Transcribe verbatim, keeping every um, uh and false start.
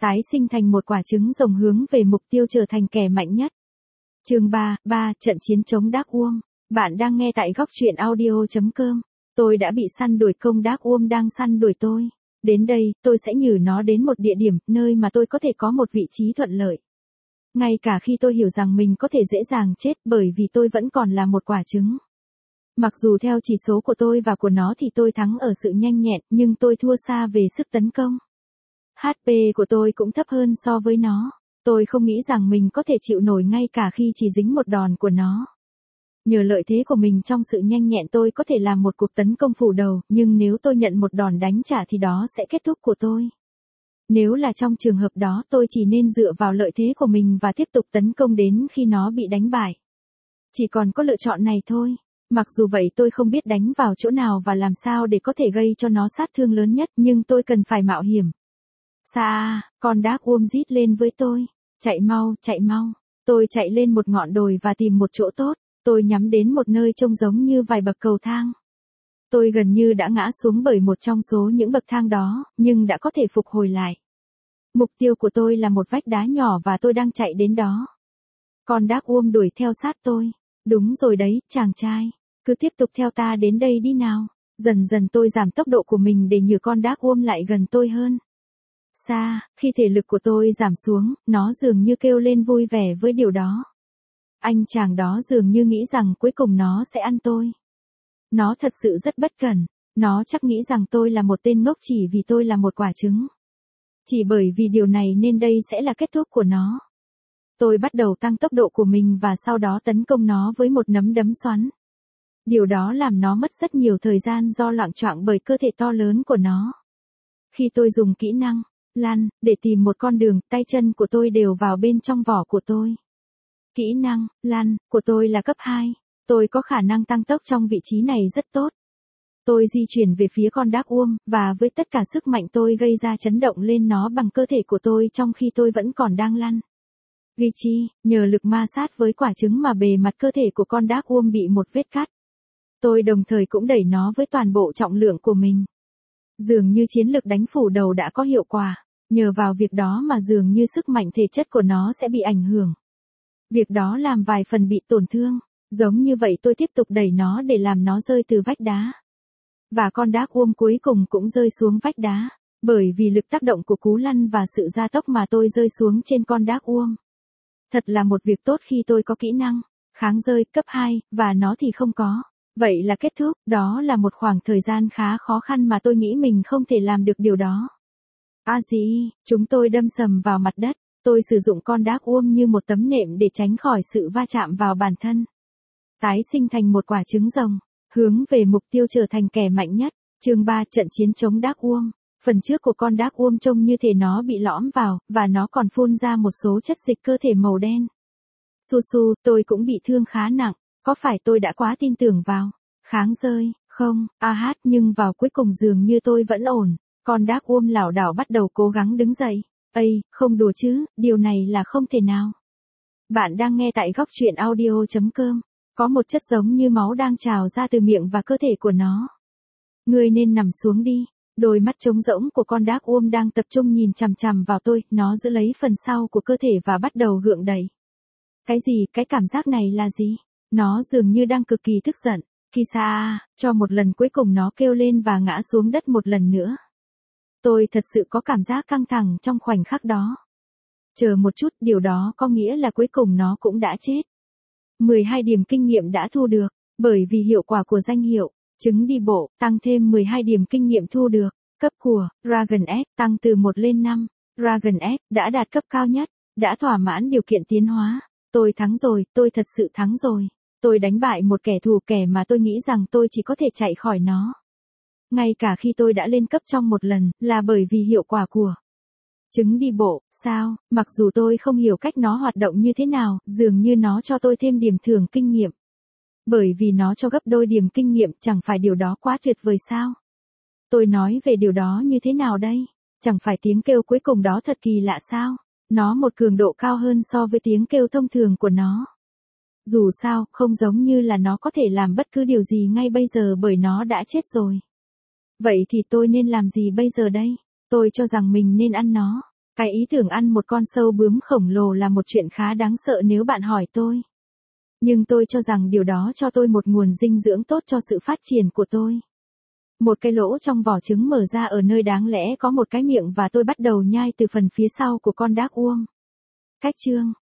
Tái sinh thành một quả trứng rồng hướng về mục tiêu trở thành kẻ mạnh nhất. Chương ba, ba, trận chiến chống Dark Worm. Bạn đang nghe tại góc truyện audio chấm com. Tôi đã bị săn đuổi, công Dark Worm đang săn đuổi tôi. Đến đây, tôi sẽ nhử nó đến một địa điểm, nơi mà tôi có thể có một vị trí thuận lợi. Ngay cả khi tôi hiểu rằng mình có thể dễ dàng chết bởi vì tôi vẫn còn là một quả trứng. Mặc dù theo chỉ số của tôi và của nó thì tôi thắng ở sự nhanh nhẹn, nhưng tôi thua xa về sức tấn công. hát pê của tôi cũng thấp hơn so với nó. Tôi không nghĩ rằng mình có thể chịu nổi ngay cả khi chỉ dính một đòn của nó. Nhờ lợi thế của mình trong sự nhanh nhẹn tôi có thể làm một cuộc tấn công phủ đầu, nhưng nếu tôi nhận một đòn đánh trả thì đó sẽ kết thúc của tôi. Nếu là trong trường hợp đó tôi chỉ nên dựa vào lợi thế của mình và tiếp tục tấn công đến khi nó bị đánh bại. Chỉ còn có lựa chọn này thôi. Mặc dù vậy tôi không biết đánh vào chỗ nào và làm sao để có thể gây cho nó sát thương lớn nhất, nhưng tôi cần phải mạo hiểm. Xa, con Dark Worm rít lên với tôi. Chạy mau, chạy mau. Tôi chạy lên một ngọn đồi và tìm một chỗ tốt. Tôi nhắm đến một nơi trông giống như vài bậc cầu thang. Tôi gần như đã ngã xuống bởi một trong số những bậc thang đó, nhưng đã có thể phục hồi lại. Mục tiêu của tôi là một vách đá nhỏ và tôi đang chạy đến đó. Con Dark Worm đuổi theo sát tôi. Đúng rồi đấy, chàng trai. Cứ tiếp tục theo ta đến đây đi nào. Dần dần tôi giảm tốc độ của mình để nhờ con Dark Worm lại gần tôi hơn. Xa, khi thể lực của tôi giảm xuống, nó dường như kêu lên vui vẻ với điều đó. Anh chàng đó dường như nghĩ rằng cuối cùng nó sẽ ăn tôi. Nó thật sự rất bất cẩn. Nó chắc nghĩ rằng tôi là một tên ngốc chỉ vì tôi là một quả trứng. Chỉ bởi vì điều này nên đây sẽ là kết thúc của nó. Tôi bắt đầu tăng tốc độ của mình và sau đó tấn công nó với một nắm đấm xoắn. Điều đó làm nó mất rất nhiều thời gian do loạng choạng bởi cơ thể to lớn của nó. Khi tôi dùng kỹ năng lăn để tìm một con đường, tay chân của tôi đều vào bên trong vỏ của tôi. Kỹ năng lăn của tôi là cấp hai. Tôi có khả năng tăng tốc trong vị trí này rất tốt. Tôi di chuyển về phía con Dark Worm, và với tất cả sức mạnh tôi gây ra chấn động lên nó bằng cơ thể của tôi trong khi tôi vẫn còn đang lăn. Gichi, nhờ lực ma sát với quả trứng mà bề mặt cơ thể của con Dark Worm bị một vết cắt. Tôi đồng thời cũng đẩy nó với toàn bộ trọng lượng của mình. Dường như chiến lược đánh phủ đầu đã có hiệu quả. Nhờ vào việc đó mà dường như sức mạnh thể chất của nó sẽ bị ảnh hưởng. Việc đó làm vài phần bị tổn thương. Giống như vậy tôi tiếp tục đẩy nó để làm nó rơi từ vách đá. Và con Dark Worm cuối cùng cũng rơi xuống vách đá. Bởi vì lực tác động của cú lăn và sự gia tốc mà tôi rơi xuống trên con Dark Worm. Thật là một việc tốt khi tôi có kỹ năng kháng rơi cấp hai, và nó thì không có. Vậy là kết thúc, đó là một khoảng thời gian khá khó khăn mà tôi nghĩ mình không thể làm được điều đó. À gì, chúng tôi đâm sầm vào mặt đất. Tôi sử dụng con Dark Worm như một tấm nệm để tránh khỏi sự va chạm vào bản thân. Tái sinh thành một quả trứng rồng, hướng về mục tiêu trở thành kẻ mạnh nhất. Chương ba, trận chiến chống Dark Worm. Phần trước của con Dark Worm trông như thể nó bị lõm vào, và nó còn phun ra một số chất dịch cơ thể màu đen. Su su, tôi cũng bị thương khá nặng. Có phải tôi đã quá tin tưởng vào kháng rơi, không, a hát nhưng vào cuối cùng dường như tôi vẫn ổn. Con Dark Worm lảo đảo bắt đầu cố gắng đứng dậy. Ây, không đùa chứ, điều này là không thể nào. Bạn đang nghe tại góc truyện audio chấm com. Có một chất giống như máu đang trào ra từ miệng và cơ thể của nó. Ngươi nên nằm xuống đi. Đôi mắt trống rỗng của con Dark Worm đang tập trung nhìn chằm chằm vào tôi, nó giữ lấy phần sau của cơ thể và bắt đầu gượng đẩy. Cái gì, cái cảm giác này là gì? Nó dường như đang cực kỳ tức giận. Kisa, cho một lần cuối cùng nó kêu lên và ngã xuống đất một lần nữa. Tôi thật sự có cảm giác căng thẳng trong khoảnh khắc đó. Chờ một chút, điều đó có nghĩa là cuối cùng nó cũng đã chết. mười hai điểm kinh nghiệm đã thu được, bởi vì hiệu quả của danh hiệu trứng đi bộ tăng thêm mười hai điểm kinh nghiệm thu được. Cấp của Dragon Egg tăng từ một lên năm. Dragon Egg đã đạt cấp cao nhất, đã thỏa mãn điều kiện tiến hóa. Tôi thắng rồi, tôi thật sự thắng rồi. Tôi đánh bại một kẻ thù, kẻ mà tôi nghĩ rằng tôi chỉ có thể chạy khỏi nó. Ngay cả khi tôi đã lên cấp trong một lần, là bởi vì hiệu quả của trứng đi bộ. Sao, mặc dù tôi không hiểu cách nó hoạt động như thế nào, dường như nó cho tôi thêm điểm thưởng kinh nghiệm. Bởi vì nó cho gấp đôi điểm kinh nghiệm, chẳng phải điều đó quá tuyệt vời sao? Tôi nói về điều đó như thế nào đây? Chẳng phải tiếng kêu cuối cùng đó thật kỳ lạ sao? Nó một cường độ cao hơn so với tiếng kêu thông thường của nó. Dù sao, không giống như là nó có thể làm bất cứ điều gì ngay bây giờ bởi nó đã chết rồi. Vậy thì tôi nên làm gì bây giờ đây? Tôi cho rằng mình nên ăn nó. Cái ý tưởng ăn một con sâu bướm khổng lồ là một chuyện khá đáng sợ nếu bạn hỏi tôi. Nhưng tôi cho rằng điều đó cho tôi một nguồn dinh dưỡng tốt cho sự phát triển của tôi. Một cái lỗ trong vỏ trứng mở ra ở nơi đáng lẽ có một cái miệng và tôi bắt đầu nhai từ phần phía sau của con đác uông. Cách chương